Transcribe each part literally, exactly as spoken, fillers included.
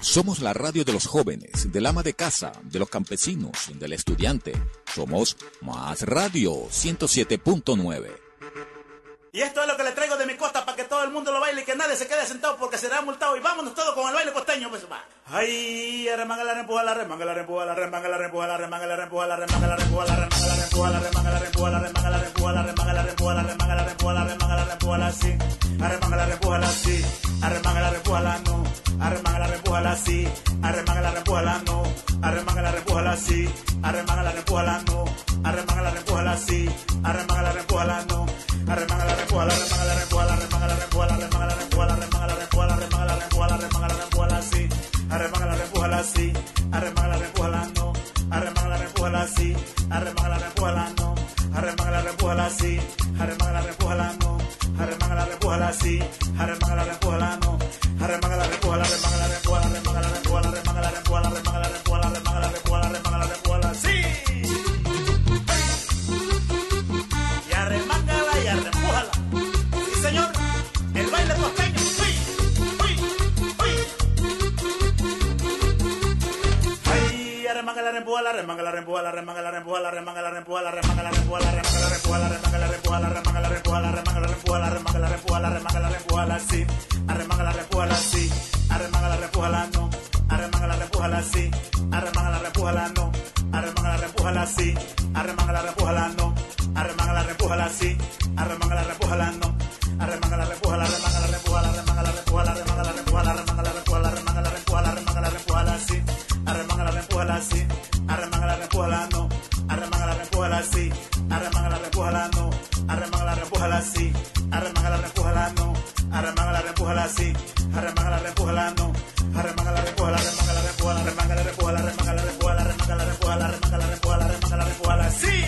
Somos la radio de los jóvenes, del ama de casa, de los campesinos, del estudiante. Somos Más Radio ciento siete punto nueve. Y esto es lo que le traigo de mi costa para que todo el mundo lo baile y que nadie se quede sentado porque será multado. Y vámonos todos con el baile costeño, pues va. Ay, remanga la rempuja, la remanga la rempuja, la remanga la rempuja, la remanga la rempuja, la remanga la rempuja, la remanga la rempuja, la remanga la rempuja, la remanga la rempuja, la remanga la rempuja, la remanga la rempuja, la remanga la rempuja, la sí. Arremanga la rempuja, la sí. Arremanga la rempuja, la no. Arremanga la rempuja, la sí. Arremanga la rempuja, la no. Arremanga la rempuja, la sí. Arremanga la rempuja, la no. Arremanga la rempuja, la sí. Arremanga la rempuja, la no. Arremanga la rempuja, la remanga la rempuja, la remanga la rempuja, la remanga la rempuja, la remanga la rempuja, la remanga la rempuja, la remanga la rempuja, la sí. Arremanga la rempuja, la sí. Arremanga la rempuja, la no. Arremanga la rempuja, la sí. Arremanga la rempuja, la no. Arremanga la rempuja, la sí. Arremanga la rempuja, la no. Arremanga la rempuja, la sí. Arremanga la rempuja, la no. Arremanga la rempuja, la remanga la rempuja, la remanga la rempuja, la remanga la rempuja, la remanga la rempuja, la remanga la rempuja, la remanga la rempuja, la sí. Y arremángala y arrempújala. Sí, señor. El baile costeño. Uy, uy, uy. Ay, arremanga la rempuja, la remanga la rempuja, la remanga la rempuja, la remanga la rempuja, la remanga la rempuja, la remanga la rempuja, la remanga la rempuja, la remanga la rempuja, la remanga la rempuja, la remanga la rempuja, la remanga la rempuja, la sí. Arremanga la rempuja, la sí. Arremanga la rempuja, la no. Arremanga la rempuja, la sí. Arremanga la rempuja, la no. Arremanga la rempuja, la sí. Arremanga la rempuja, la no. Arremanga la rempuja, la sí. Arremanga la rempuja, la no. Arremanga la rempuja, la remanga la rempuja, la remanga la rempuja, la remanga la rempuja, la remanga la rempuja, la remanga la rempuja, la remanga la rempuja, la sí. Arremanga la rempuja, la sí. Arremanga la rempuja, la no. Arremanga la rempuja, la sí. Arremanga la rempuja, la no. Arremanga la rempuja, la sí. Arremanga la rempuja, la no. Arremanga la rempuja, la sí. Arremanga la rempuja, la no. Arremanga la rempuja, la remanga la rempuja, la remanga la rempuja, la remanga la rempuja, la remanga la rempuja, la remanga la rempuja, la remanga la rempuja, la sí.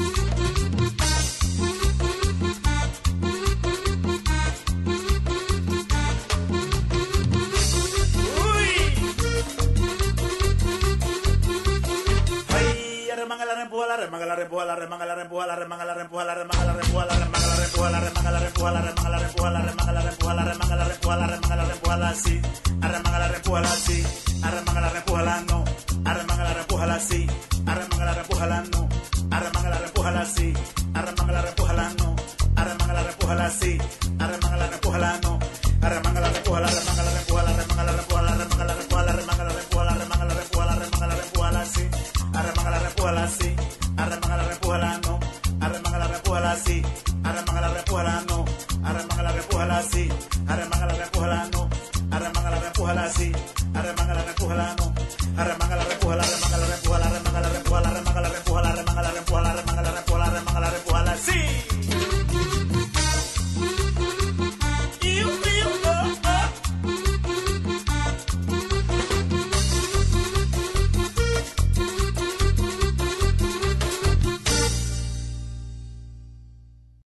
Arremanga la rempuja, la remanga la rempuja, la remanga la rempuja, la remanga la rempuja, la remanga la rempuja, la remanga la rempuja, la remanga la rempuja, la remanga la rempuja, la remanga la rempuja, la remanga la rempuja, la remanga la rempuja, la sí. Arremanga la rempuja, la sí. Arremanga la rempuja, la no. Arremanga la rempuja, la sí. Arremanga la rempuja, la no. Arremanga la rempuja, la sí. Arremanga la rempuja, la no. Arremanga la rempuja, la sí. Arremanga la rempuja, la no. Arremanga la rempuja, la remanga la rempuja, la remanga la rempuja, la remanga la rempuja, la remanga la rempuja, la remanga la rempuja, la remanga la rempuja, la sí. Arremanga la rempuja, la sí. Arremanga la rempuja, la no. Arremanga la rempuja, la sí. Arremanga la rempuja, la no. Arremanga la rempuja, la sí. Arremanga la rempuja, la no. Arremanga la rempuja, la sí. Arremanga la rempuja, la no. Arremanga la rempuja, la remanga